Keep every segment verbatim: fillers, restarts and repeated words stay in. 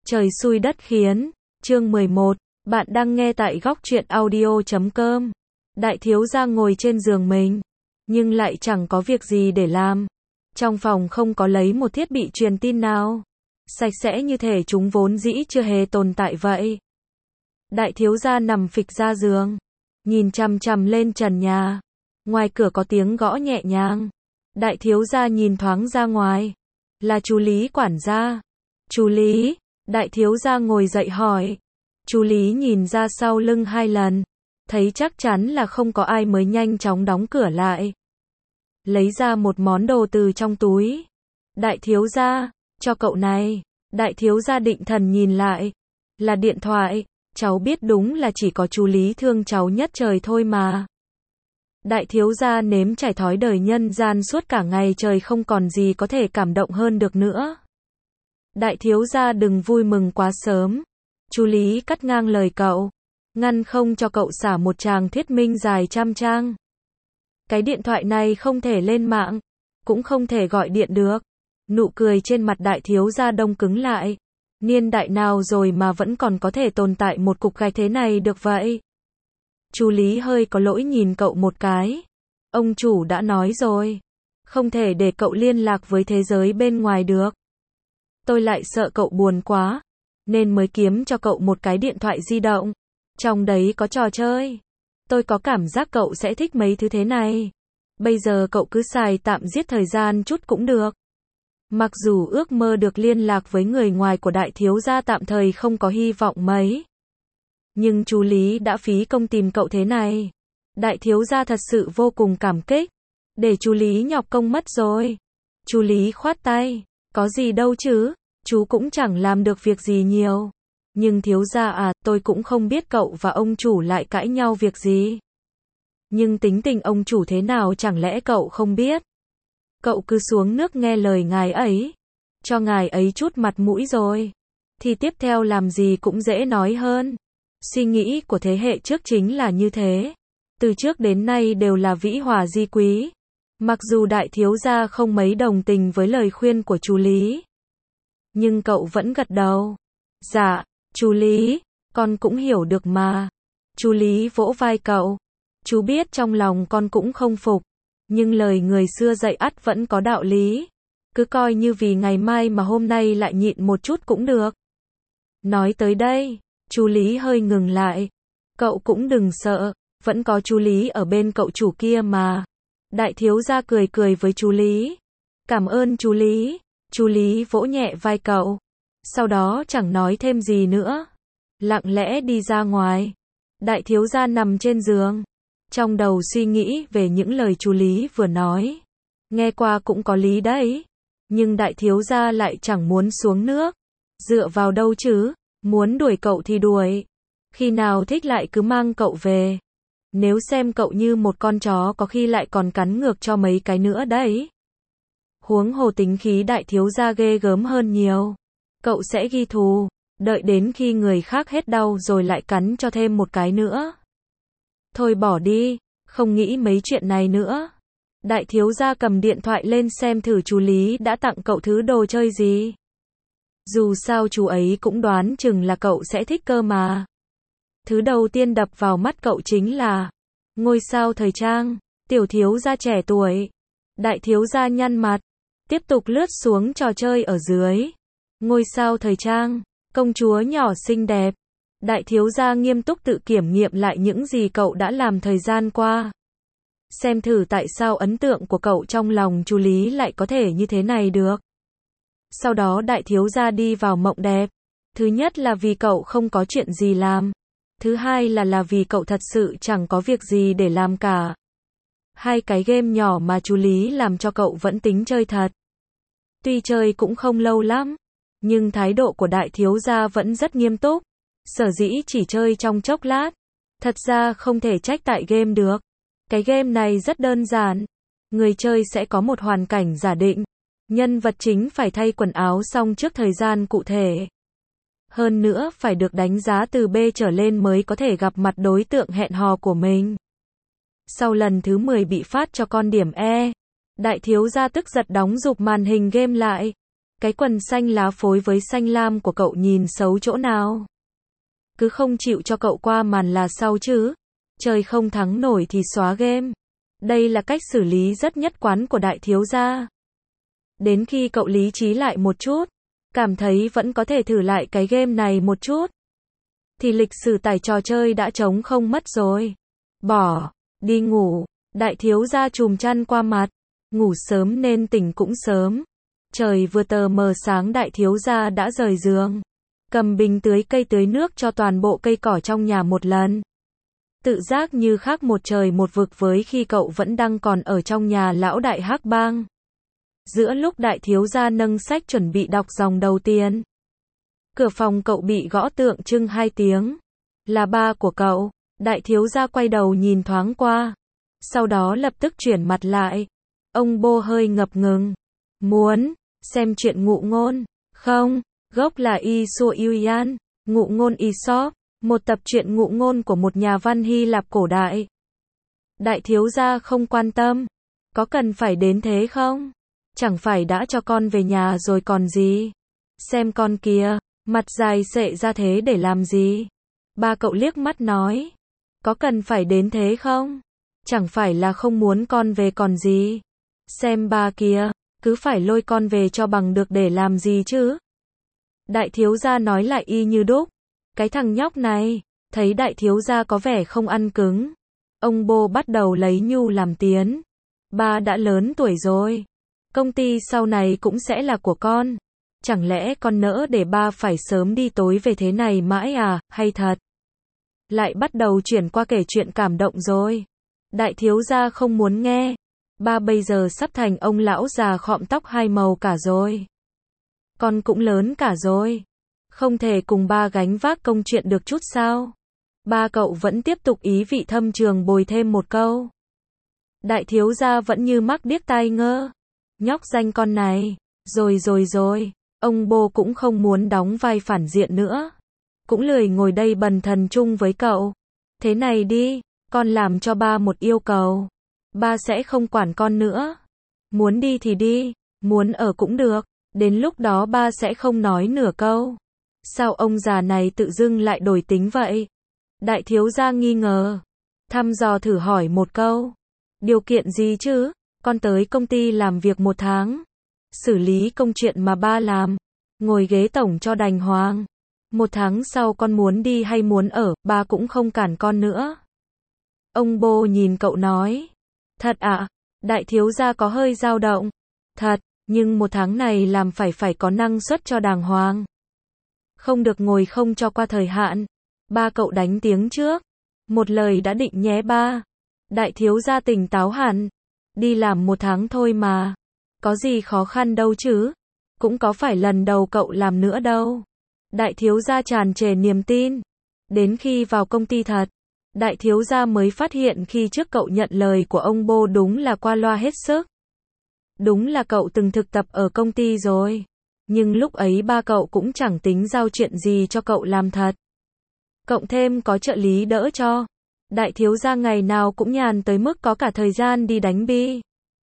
Trời xui đất khiến, chương mười một, bạn đang nghe tại góc truyện audio chấm com. Đại thiếu gia ngồi trên giường mình, nhưng lại chẳng có việc gì để làm. Trong phòng không có lấy một thiết bị truyền tin nào. Sạch sẽ như thể chúng vốn dĩ chưa hề tồn tại vậy. Đại thiếu gia nằm phịch ra giường, nhìn chằm chằm lên trần nhà. Ngoài cửa có tiếng gõ nhẹ nhàng. Đại thiếu gia nhìn thoáng ra ngoài. Là chú Lý quản gia. Chú Lý, đại thiếu gia ngồi dậy hỏi. Chú Lý nhìn ra sau lưng hai lần, thấy chắc chắn là không có ai mới nhanh chóng đóng cửa lại. Lấy ra một món đồ từ trong túi. Đại thiếu gia, cho cậu này. Đại thiếu gia định thần nhìn lại. Là điện thoại, cháu biết đúng là chỉ có chú Lý thương cháu nhất trời thôi mà. Đại thiếu gia nếm trải thói đời nhân gian suốt cả ngày trời không còn gì có thể cảm động hơn được nữa. Đại thiếu gia đừng vui mừng quá sớm. Chú Lý cắt ngang lời cậu, ngăn không cho cậu xả một tràng thuyết minh dài trăm trang. Cái điện thoại này không thể lên mạng, cũng không thể gọi điện được. Nụ cười trên mặt đại thiếu gia đông cứng lại. Niên đại nào rồi mà vẫn còn có thể tồn tại một cục gạch thế này được vậy? Chú Lý hơi có lỗi nhìn cậu một cái. Ông chủ đã nói rồi, không thể để cậu liên lạc với thế giới bên ngoài được. Tôi lại sợ cậu buồn quá, nên mới kiếm cho cậu một cái điện thoại di động. Trong đấy có trò chơi. Tôi có cảm giác cậu sẽ thích mấy thứ thế này. Bây giờ cậu cứ xài tạm giết thời gian chút cũng được. Mặc dù ước mơ được liên lạc với người ngoài của đại thiếu gia tạm thời không có hy vọng mấy. Nhưng chú Lý đã phí công tìm cậu thế này. Đại thiếu gia thật sự vô cùng cảm kích. Để chú Lý nhọc công mất rồi. Chú Lý khoát tay. Có gì đâu chứ, chú cũng chẳng làm được việc gì nhiều. Nhưng thiếu gia à, tôi cũng không biết cậu và ông chủ lại cãi nhau việc gì. Nhưng tính tình ông chủ thế nào chẳng lẽ cậu không biết. Cậu cứ xuống nước nghe lời ngài ấy. Cho ngài ấy chút mặt mũi rồi. Thì tiếp theo làm gì cũng dễ nói hơn. Suy nghĩ của thế hệ trước chính là như thế. Từ trước đến nay đều là vĩ hòa di quý. Mặc dù đại thiếu gia không mấy đồng tình với lời khuyên của chú Lý. Nhưng cậu vẫn gật đầu. Dạ, chú Lý, con cũng hiểu được mà. Chú Lý vỗ vai cậu. Chú biết trong lòng con cũng không phục. Nhưng lời người xưa dạy ắt vẫn có đạo lý. Cứ coi như vì ngày mai mà hôm nay lại nhịn một chút cũng được. Nói tới đây, chú Lý hơi ngừng lại. Cậu cũng đừng sợ, vẫn có chú Lý ở bên cậu chủ kia mà. Đại thiếu gia cười cười với chú Lý. Cảm ơn chú Lý. Chú Lý vỗ nhẹ vai cậu. Sau đó chẳng nói thêm gì nữa. Lặng lẽ đi ra ngoài. Đại thiếu gia nằm trên giường. Trong đầu suy nghĩ về những lời chú Lý vừa nói. Nghe qua cũng có lý đấy. Nhưng đại thiếu gia lại chẳng muốn xuống nước. Dựa vào đâu chứ? Muốn đuổi cậu thì đuổi. Khi nào thích lại cứ mang cậu về. Nếu xem cậu như một con chó có khi lại còn cắn ngược cho mấy cái nữa đấy. Huống hồ tính khí đại thiếu gia ghê gớm hơn nhiều. Cậu sẽ ghi thù, đợi đến khi người khác hết đau rồi lại cắn cho thêm một cái nữa. Thôi bỏ đi, không nghĩ mấy chuyện này nữa. Đại thiếu gia cầm điện thoại lên xem thử chú Lý đã tặng cậu thứ đồ chơi gì. Dù sao chú ấy cũng đoán chừng là cậu sẽ thích cơ mà. Thứ đầu tiên đập vào mắt cậu chính là ngôi sao thời trang, tiểu thiếu gia trẻ tuổi. Đại thiếu gia nhăn mặt, tiếp tục lướt xuống trò chơi ở dưới. Ngôi sao thời trang, công chúa nhỏ xinh đẹp. Đại thiếu gia nghiêm túc tự kiểm nghiệm lại những gì cậu đã làm thời gian qua. Xem thử tại sao ấn tượng của cậu trong lòng chú Lý lại có thể như thế này được. Sau đó đại thiếu gia đi vào mộng đẹp. Thứ nhất là vì cậu không có chuyện gì làm. Thứ hai là là vì cậu thật sự chẳng có việc gì để làm cả. Hai cái game nhỏ mà chú Lý làm cho cậu vẫn tính chơi thật. Tuy chơi cũng không lâu lắm, nhưng thái độ của đại thiếu gia vẫn rất nghiêm túc. Sở dĩ chỉ chơi trong chốc lát. Thật ra không thể trách tại game được. Cái game này rất đơn giản. Người chơi sẽ có một hoàn cảnh giả định. Nhân vật chính phải thay quần áo xong trước thời gian cụ thể. Hơn nữa phải được đánh giá từ B trở lên mới có thể gặp mặt đối tượng hẹn hò của mình. Sau lần thứ mười bị phát cho con điểm E, đại thiếu gia tức giật đóng rụp màn hình game lại. Cái quần xanh lá phối với xanh lam của cậu nhìn xấu chỗ nào? Cứ không chịu cho cậu qua màn là sau chứ? Chơi không thắng nổi thì xóa game. Đây là cách xử lý rất nhất quán của đại thiếu gia. Đến khi cậu lý trí lại một chút, cảm thấy vẫn có thể thử lại cái game này một chút, thì lịch sử tải trò chơi đã trống không mất rồi. Bỏ, đi ngủ. Đại thiếu gia chùm chăn qua mặt. Ngủ sớm nên tỉnh cũng sớm. Trời vừa tờ mờ sáng đại thiếu gia đã rời giường. Cầm bình tưới cây tưới nước cho toàn bộ cây cỏ trong nhà một lần. Tự giác như khác một trời một vực với khi cậu vẫn đang còn ở trong nhà lão đại hắc bang. Giữa lúc đại thiếu gia nâng sách chuẩn bị đọc dòng đầu tiên, cửa phòng cậu bị gõ tượng trưng hai tiếng. Là ba của cậu. Đại thiếu gia quay đầu nhìn thoáng qua. Sau đó lập tức chuyển mặt lại. Ông Bô hơi ngập ngừng. Muốn xem chuyện ngụ ngôn không? Gốc là Isuian, ngụ ngôn Aesop, một tập truyện ngụ ngôn của một nhà văn Hy Lạp cổ đại. Đại thiếu gia không quan tâm. Có cần phải đến thế không? Chẳng phải đã cho con về nhà rồi còn gì? Xem con kia, mặt dài xệ ra thế để làm gì? Ba cậu liếc mắt nói. Có cần phải đến thế không? Chẳng phải là không muốn con về còn gì? Xem ba kia, cứ phải lôi con về cho bằng được để làm gì chứ? Đại thiếu gia nói lại y như đúc. Cái thằng nhóc này, thấy đại thiếu gia có vẻ không ăn cứng. Ông Bô bắt đầu lấy nhu làm tiến. Ba đã lớn tuổi rồi. Công ty sau này cũng sẽ là của con. Chẳng lẽ con nỡ để ba phải sớm đi tối về thế này mãi à, hay thật? Lại bắt đầu chuyển qua kể chuyện cảm động rồi. Đại thiếu gia không muốn nghe. Ba bây giờ sắp thành ông lão già khọm tóc hai màu cả rồi. Con cũng lớn cả rồi. Không thể cùng ba gánh vác công chuyện được chút sao? Ba cậu vẫn tiếp tục ý vị thâm trường bồi thêm một câu. Đại thiếu gia vẫn như mắc điếc tai ngơ. Nhóc danh con này. Rồi rồi rồi. Ông Bô cũng không muốn đóng vai phản diện nữa. Cũng lười ngồi đây bần thần chung với cậu. Thế này đi, con làm cho ba một yêu cầu. Ba sẽ không quản con nữa. Muốn đi thì đi, muốn ở cũng được. Đến lúc đó ba sẽ không nói nửa câu. Sao ông già này tự dưng lại đổi tính vậy? Đại thiếu gia nghi ngờ. Thăm dò thử hỏi một câu. Điều kiện gì chứ? Con tới công ty làm việc một tháng. Xử lý công chuyện mà ba làm. Ngồi ghế tổng cho đàng hoàng. Một tháng sau con muốn đi hay muốn ở, ba cũng không cản con nữa. Ông Bô nhìn cậu nói. Thật ạ? À? Đại thiếu gia có hơi dao động. Thật, nhưng một tháng này làm phải phải có năng suất cho đàng hoàng. Không được ngồi không cho qua thời hạn. Ba cậu đánh tiếng trước. Một lời đã định nhé ba. Đại thiếu gia tỉnh táo hẳn. Đi làm một tháng thôi mà. Có gì khó khăn đâu chứ. Cũng có phải lần đầu cậu làm nữa đâu. Đại thiếu gia tràn trề niềm tin. Đến khi vào công ty thật, đại thiếu gia mới phát hiện khi trước cậu nhận lời của ông Bô đúng là qua loa hết sức. Đúng là cậu từng thực tập ở công ty rồi. Nhưng lúc ấy ba cậu cũng chẳng tính giao chuyện gì cho cậu làm thật. Cộng thêm có trợ lý đỡ cho. Đại thiếu gia ngày nào cũng nhàn tới mức có cả thời gian đi đánh bi.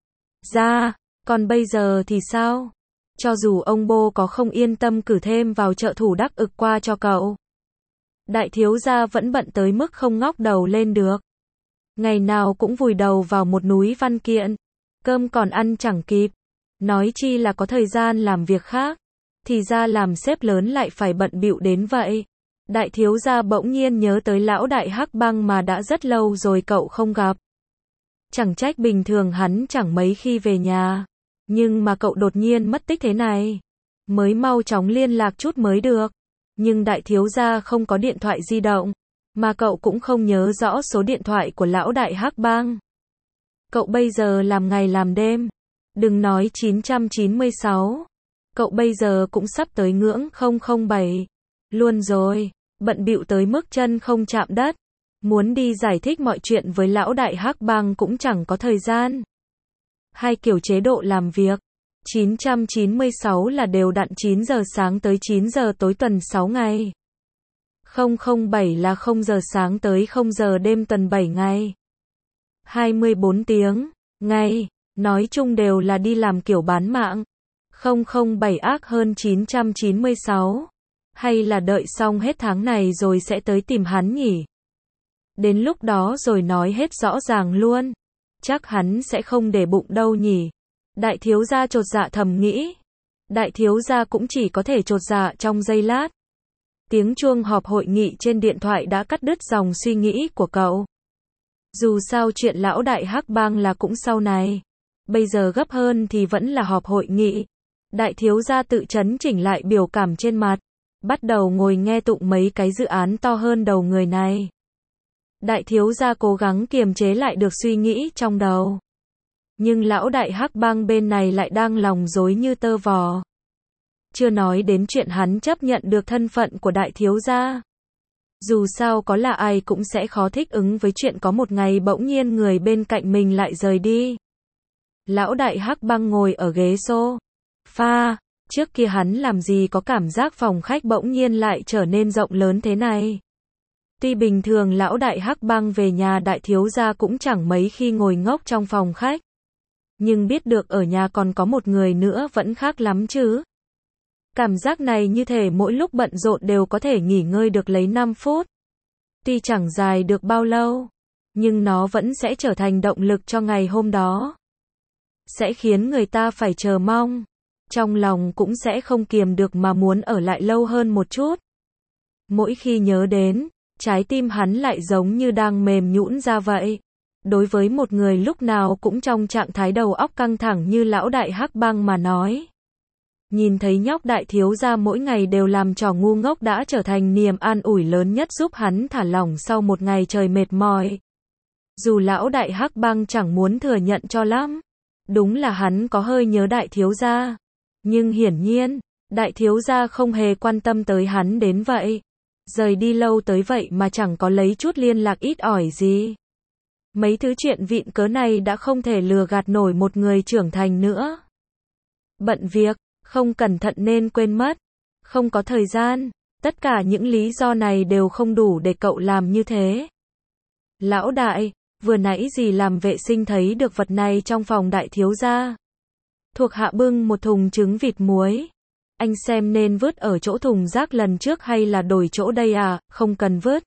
Ra, còn bây giờ thì sao? Cho dù ông Bô có không yên tâm cử thêm vào trợ thủ đắc ực qua cho cậu, đại thiếu gia vẫn bận tới mức không ngóc đầu lên được. Ngày nào cũng vùi đầu vào một núi văn kiện. Cơm còn ăn chẳng kịp. Nói chi là có thời gian làm việc khác. Thì ra làm sếp lớn lại phải bận bịu đến vậy. Đại thiếu gia bỗng nhiên nhớ tới lão đại hắc băng mà đã rất lâu rồi cậu không gặp. Chẳng trách bình thường hắn chẳng mấy khi về nhà. Nhưng mà cậu đột nhiên mất tích thế này. Mới mau chóng liên lạc chút mới được. Nhưng đại thiếu gia không có điện thoại di động. Mà cậu cũng không nhớ rõ số điện thoại của lão đại hắc bang. Cậu bây giờ làm ngày làm đêm. Đừng nói chín trăm chín mươi sáu. Cậu bây giờ cũng sắp tới ngưỡng không không bảy. Luôn rồi. Bận bịu tới mức chân không chạm đất. Muốn đi giải thích mọi chuyện với lão đại hắc bang cũng chẳng có thời gian. Hai kiểu chế độ làm việc. chín trăm chín mươi sáu là đều đặn chín giờ sáng tới chín giờ tối tuần sáu ngày. không không bảy là không giờ sáng tới không giờ đêm tuần bảy ngày. hai mươi bốn tiếng, ngày, nói chung đều là đi làm kiểu bán mạng. không không bảy ác hơn chín trăm chín mươi sáu. Hay là đợi xong hết tháng này rồi sẽ tới tìm hắn nhỉ? Đến lúc đó rồi nói hết rõ ràng luôn. Chắc hắn sẽ không để bụng đâu nhỉ? Đại thiếu gia chột dạ thầm nghĩ. Đại thiếu gia cũng chỉ có thể chột dạ trong giây lát. Tiếng chuông họp hội nghị trên điện thoại đã cắt đứt dòng suy nghĩ của cậu. Dù sao chuyện lão đại hắc bang là cũng sau này. Bây giờ gấp hơn thì vẫn là họp hội nghị. Đại thiếu gia tự chấn chỉnh lại biểu cảm trên mặt. Bắt đầu ngồi nghe tụng mấy cái dự án to hơn đầu người này. Đại thiếu gia cố gắng kiềm chế lại được suy nghĩ trong đầu. Nhưng lão đại hắc bang bên này lại đang lòng rối như tơ vò. Chưa nói đến chuyện hắn chấp nhận được thân phận của đại thiếu gia. Dù sao có là ai cũng sẽ khó thích ứng với chuyện có một ngày bỗng nhiên người bên cạnh mình lại rời đi. Lão đại hắc bang ngồi ở ghế sofa. Trước kia hắn làm gì có cảm giác phòng khách bỗng nhiên lại trở nên rộng lớn thế này. Tuy bình thường lão đại hắc bang về nhà đại thiếu gia cũng chẳng mấy khi ngồi ngốc trong phòng khách. Nhưng biết được ở nhà còn có một người nữa vẫn khác lắm chứ. Cảm giác này như thể mỗi lúc bận rộn đều có thể nghỉ ngơi được lấy năm phút. Tuy chẳng dài được bao lâu, nhưng nó vẫn sẽ trở thành động lực cho ngày hôm đó. Sẽ khiến người ta phải chờ mong. Trong lòng cũng sẽ không kiềm được mà muốn ở lại lâu hơn một chút. Mỗi khi nhớ đến, trái tim hắn lại giống như đang mềm nhũn ra vậy. Đối với một người lúc nào cũng trong trạng thái đầu óc căng thẳng như lão đại hắc bang mà nói. Nhìn thấy nhóc đại thiếu gia mỗi ngày đều làm trò ngu ngốc đã trở thành niềm an ủi lớn nhất giúp hắn thả lỏng sau một ngày trời mệt mỏi. Dù lão đại hắc bang chẳng muốn thừa nhận cho lắm. Đúng là hắn có hơi nhớ đại thiếu gia. Nhưng hiển nhiên, đại thiếu gia không hề quan tâm tới hắn đến vậy. Rời đi lâu tới vậy mà chẳng có lấy chút liên lạc ít ỏi gì. Mấy thứ chuyện vịn cớ này đã không thể lừa gạt nổi một người trưởng thành nữa. Bận việc, không cẩn thận nên quên mất, không có thời gian, tất cả những lý do này đều không đủ để cậu làm như thế. Lão đại, vừa nãy dì làm vệ sinh thấy được vật này trong phòng đại thiếu gia. Thuộc hạ bưng một thùng trứng vịt muối. Anh xem nên vứt ở chỗ thùng rác lần trước hay là đổi chỗ đây à, không cần vứt.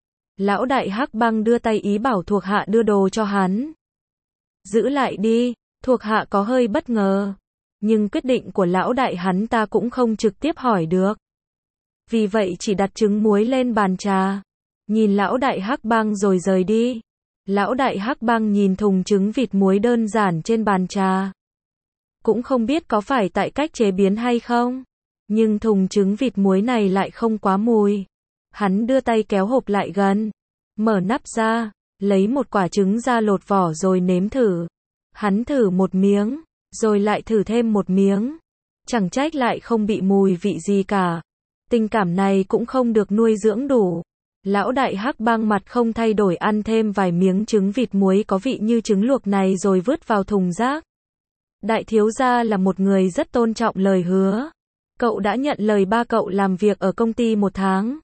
Lão đại hắc bang đưa tay ý bảo thuộc hạ đưa đồ cho hắn. Giữ lại đi, thuộc hạ có hơi bất ngờ. Nhưng quyết định của lão đại hắn ta cũng không trực tiếp hỏi được. Vì vậy chỉ đặt trứng muối lên bàn trà. Nhìn lão đại hắc bang rồi rời đi. Lão đại hắc bang nhìn thùng trứng vịt muối đơn giản trên bàn trà. Cũng không biết có phải tại cách chế biến hay không. Nhưng thùng trứng vịt muối này lại không quá mùi. Hắn đưa tay kéo hộp lại gần. Mở nắp ra. Lấy một quả trứng ra lột vỏ rồi nếm thử. Hắn thử một miếng. Rồi lại thử thêm một miếng. Chẳng trách lại không bị mùi vị gì cả. Tình cảm này cũng không được nuôi dưỡng đủ. Lão đại hắc bang mặt không thay đổi ăn thêm vài miếng trứng vịt muối có vị như trứng luộc này rồi vứt vào thùng rác. Đại thiếu gia là một người rất tôn trọng lời hứa. Cậu đã nhận lời ba cậu làm việc ở công ty một tháng.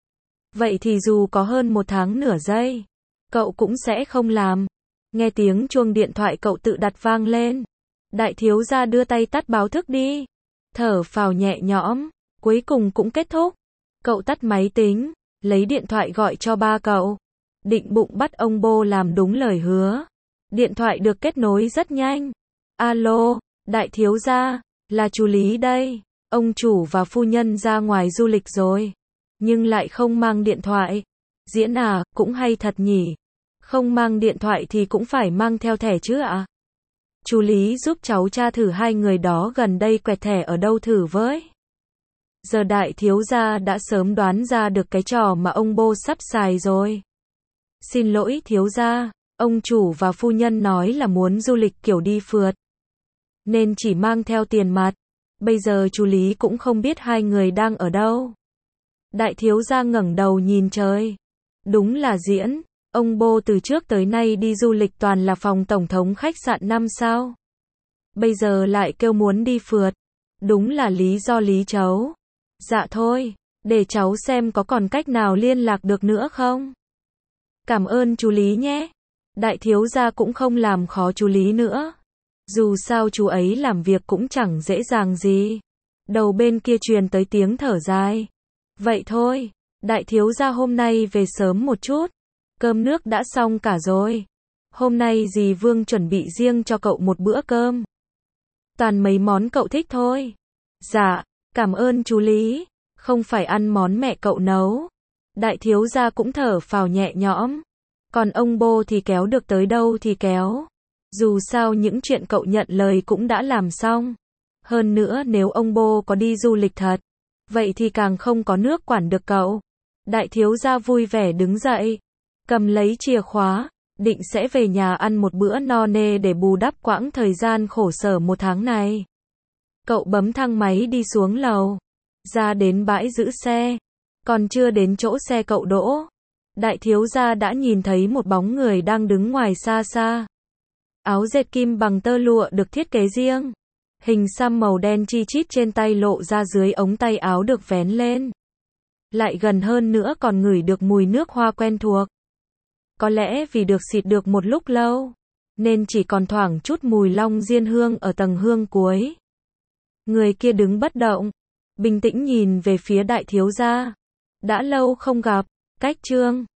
Vậy thì dù có hơn một tháng nửa giây, cậu cũng sẽ không làm. Nghe tiếng chuông điện thoại cậu tự đặt vang lên. Đại thiếu gia đưa tay tắt báo thức đi. Thở phào nhẹ nhõm, cuối cùng cũng kết thúc. Cậu tắt máy tính, lấy điện thoại gọi cho ba cậu. Định bụng bắt ông Bô làm đúng lời hứa. Điện thoại được kết nối rất nhanh. Alo, đại thiếu gia, là chú Lý đây. Ông chủ và phu nhân ra ngoài du lịch rồi. Nhưng lại không mang điện thoại. Diễn à, cũng hay thật nhỉ. Không mang điện thoại thì cũng phải mang theo thẻ chứ ạ. À? Chú Lý giúp cháu tra thử hai người đó gần đây quẹt thẻ ở đâu thử với. Giờ đại thiếu gia đã sớm đoán ra được cái trò mà ông Bô sắp xài rồi. Xin lỗi thiếu gia, ông chủ và phu nhân nói là muốn du lịch kiểu đi phượt. Nên chỉ mang theo tiền mặt. Bây giờ chú Lý cũng không biết hai người đang ở đâu. Đại thiếu gia ngẩng đầu nhìn trời. Đúng là diễn. Ông Bô từ trước tới nay đi du lịch toàn là phòng tổng thống khách sạn năm sao. Bây giờ lại kêu muốn đi phượt. Đúng là lý do lý cháu. Dạ thôi, để cháu xem có còn cách nào liên lạc được nữa không. Cảm ơn chú Lý nhé. Đại thiếu gia cũng không làm khó chú Lý nữa. Dù sao chú ấy làm việc cũng chẳng dễ dàng gì. Đầu bên kia truyền tới tiếng thở dài. Vậy thôi, đại thiếu gia hôm nay về sớm một chút. Cơm nước đã xong cả rồi. Hôm nay dì Vương chuẩn bị riêng cho cậu một bữa cơm. Toàn mấy món cậu thích thôi. Dạ, cảm ơn chú Lý. Không phải ăn món mẹ cậu nấu. Đại thiếu gia cũng thở phào nhẹ nhõm. Còn ông Bô thì kéo được tới đâu thì kéo. Dù sao những chuyện cậu nhận lời cũng đã làm xong. Hơn nữa nếu ông Bô có đi du lịch thật, vậy thì càng không có nước quản được cậu. Đại thiếu gia vui vẻ đứng dậy, cầm lấy chìa khóa, định sẽ về nhà ăn một bữa no nê để bù đắp quãng thời gian khổ sở một tháng này. Cậu bấm thang máy đi xuống lầu, ra đến bãi giữ xe, còn chưa đến chỗ xe cậu đỗ. Đại thiếu gia đã nhìn thấy một bóng người đang đứng ngoài xa xa. Áo dệt kim bằng tơ lụa được thiết kế riêng. Hình xăm màu đen chi chít trên tay lộ ra dưới ống tay áo được vén lên. Lại gần hơn nữa còn ngửi được mùi nước hoa quen thuộc. Có lẽ vì được xịt được một lúc lâu, nên chỉ còn thoảng chút mùi long diên hương ở tầng hương cuối. Người kia đứng bất động, bình tĩnh nhìn về phía đại thiếu gia. Đã lâu không gặp, cách trương.